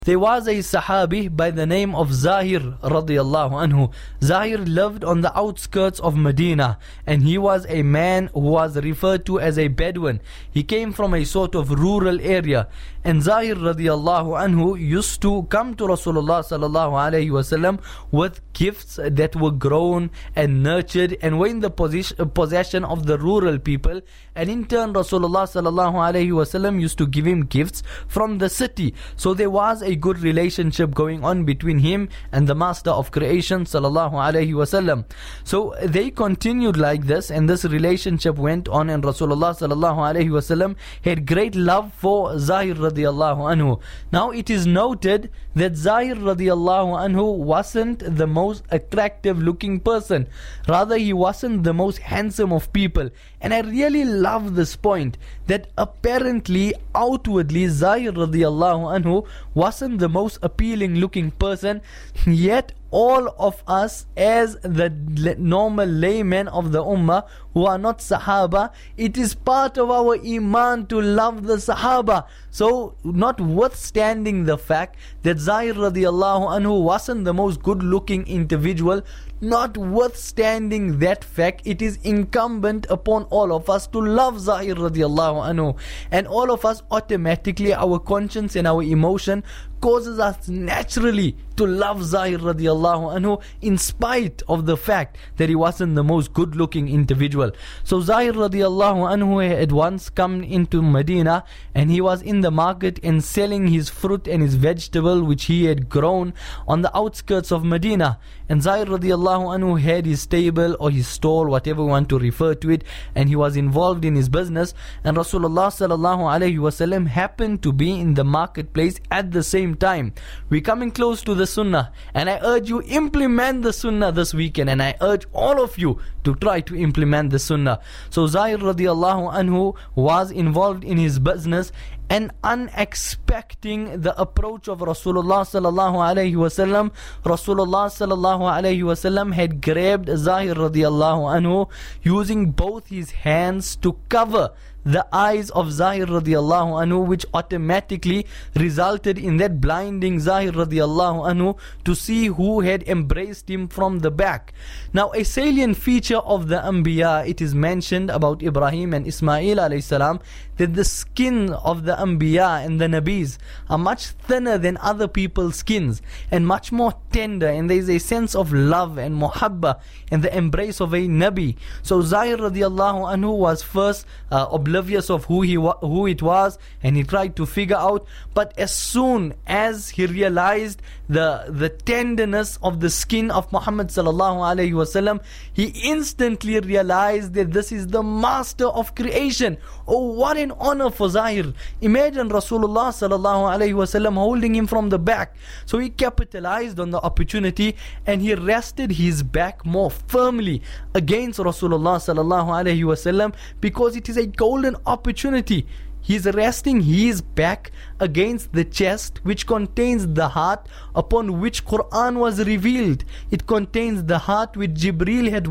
There was a Sahabi by the name of Zahir radiallahu anhu. Zahir lived on the outskirts of Medina, and he was a man who was referred to as a Bedouin. He came from a sort of rural area, and Zahir radiallahu anhu used to come to Rasulullah sallallahu alayhi wasallam with gifts that were grown and nurtured and were in the possession of the rural people, and in turn Rasulullah sallallahu alayhi wasallam used to give him gifts from the city. So there was a good relationship going on between him and the master of creation sallallahu alaihi wasallam. So they continued like this, and this relationship went on, and Rasulullah sallallahu alaihi wasallam had great love for Zahir radiallahu anhu. Now it is noted that Zahir radiallahu anhu wasn't the most attractive looking person, rather he wasn't the most handsome of people. And I really love this point, that apparently outwardly Zahir radiallahu anhu wasn't the most appealing looking person, yet all of us as the normal laymen of the ummah who are not Sahaba, it is part of our iman to love the Sahaba. So notwithstanding the fact that Zahir radiallahu anhu wasn't the most good looking individual, notwithstanding that fact, it is incumbent upon all of us to love Zahir radiallahu anhu, and all of us automatically, our conscience and our emotion causes us naturally to love Zahir radiallahu anhu, in spite of the fact that he wasn't the most good looking individual. So Zahir radiallahu anhu had once come into Medina, and he was in the market and selling his fruit and his vegetable which he had grown on the outskirts of Medina. And Zahir radiallahu anhu had his stable or his stall, whatever you want to refer to it, and he was involved in his business, and Rasulullah sallallahu alaihi wasallam happened to be in the marketplace at the same time. We're coming close to the sunnah, and I urge you, implement the sunnah this weekend, and I urge all of you to try to implement the sunnah. So Zahir radiallahu anhu was involved in his business, and unexpecting the approach of Rasulullah sallallahu alaihi wasallam, Rasulullah sallallahu alaihi wasallam had grabbed Zahir radiallahu anhu using both his hands to cover the eyes of Zahir radiallahu anhu, which automatically resulted in that blinding Zahir radiallahu anhu to see who had embraced him from the back. Now a salient feature of the Anbiya, it is mentioned about Ibrahim and Ismail alayhi salam, that the skin of the Anbiya and the Nabis are much thinner than other people's skins, and much more tender, and there is a sense of love and muhabba and the embrace of a Nabi. So Zahir radiallahu anhu was first oblivious of who it was, and he tried to figure out, but as soon as he realized the tenderness of the skin of Muhammad sallallahu alaihi wasallam, he instantly realized that this is the master of creation. Oh, what an honor for Zahir. Imagine Rasulullah sallallahu alaihi wasallam holding him from the back. So he capitalized on the opportunity, and he rested his back more firmly against Rasulullah sallallahu alaihi wasallam, because it is a golden opportunity. He's resting his back against the chest, which contains the heart upon which Quran was revealed. It contains the heart which Jibreel had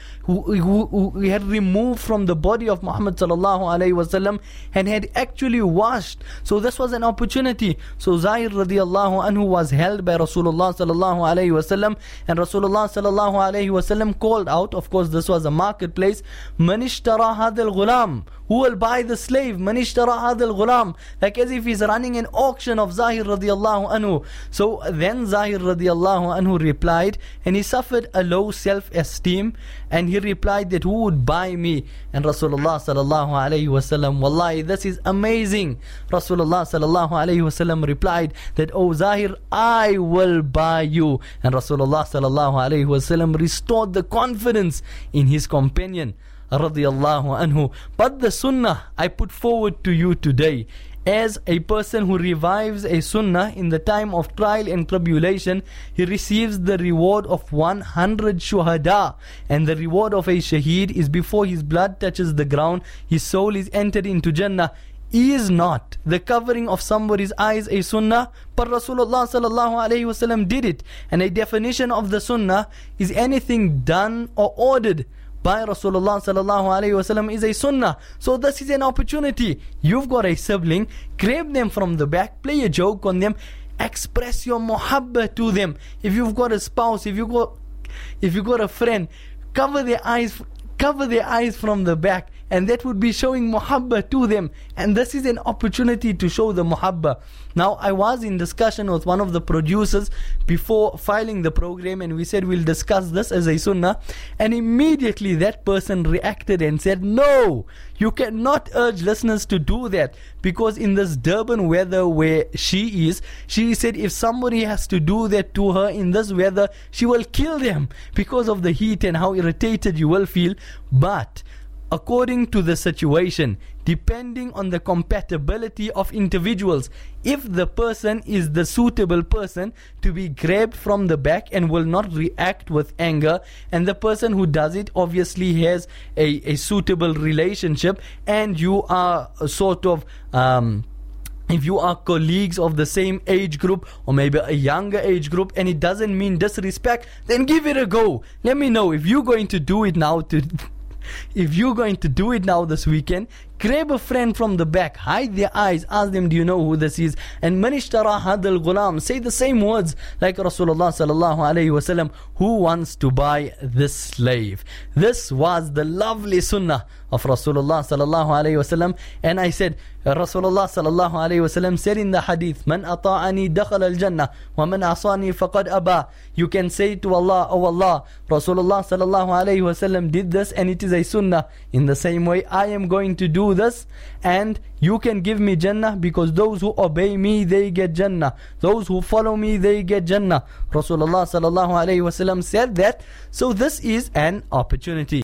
who had removed from the body of Muhammad sallallahu alaihi wasallam and had actually washed. So this was an opportunity. So Zahir radiallahu anhu was held by Rasulullah sallallahu alaihi wasallam, and Rasulullah sallallahu alaihi wasallam called out, of course this was a marketplace, Man ishtara hadal ghulam, who will buy the slave? Man ishtara hadal ghulam, like as if he's running an auction of Zahir radiallahu anhu. So then Zahir radiallahu anhu replied, and he suffered a low self-esteem, and he replied that who would buy me? And Rasulullah sallallahu alaihi wasallam, wallahi, this is amazing. Rasulullah sallallahu alaihi wasallam replied that, oh Zahir, I will buy you. And Rasulullah sallallahu alaihi wasallam restored the confidence in his companion radiyallahu anhu. But the sunnah I put forward to you today, as a person who revives a sunnah in the time of trial and tribulation, he receives the reward of 100 shuhada, and the reward of a shaheed is before his blood touches the ground, his soul is entered into Jannah. Is not the covering of somebody's eyes a sunnah? But Rasulullah sallallahu alaihi wasallam did it, and a definition of the sunnah is anything done or ordered by Rasulullah sallallahu alaihi wasallam is a sunnah. So this is an opportunity. You've got a sibling, grab them from the back, play a joke on them, express your muhabba to them. If you've got a spouse, if you got a friend, cover their eyes from the back, and that would be showing muhabba to them. And this is an opportunity to show the muhabba. Now, I was in discussion with one of the producers before filing the program, and we said we'll discuss this as a sunnah, and immediately that person reacted and said, no, you cannot urge listeners to do that, because in this Durban weather where she is, she said if somebody has to do that to her in this weather, she will kill them because of the heat and how irritated you will feel. But according to the situation, depending on the compatibility of individuals, if the person is the suitable person to be grabbed from the back and will not react with anger, and the person who does it obviously has a suitable relationship, and you are sort of if you are colleagues of the same age group or maybe a younger age group, and it doesn't mean disrespect, then give it a go. Let me know if you're going to do it now if you're going to do it now this weekend. Grab a friend from the back, hide their eyes, ask them, do you know who this is? And man ishtara hadal ghulam, say the same words like Rasulullah sallallahu alayhi wasallam, who wants to buy this slave? This was the lovely sunnah of Rasulullah sallallahu alayhi wasallam. And I said, Rasulullah sallallahu alayhi wasallam said in the hadith, man ata'ani dakhal al-jannah wa man asani faqad aba. You can say to Allah, oh Allah, Rasulullah sallallahu alayhi wasallam did this, and it is a sunnah. In the same way, I am going to do this, and you can give me Jannah, because those who obey me, they get Jannah. Those who follow me, they get Jannah. Rasulullah sallallahu alayhi wasallam said that. So this is an opportunity.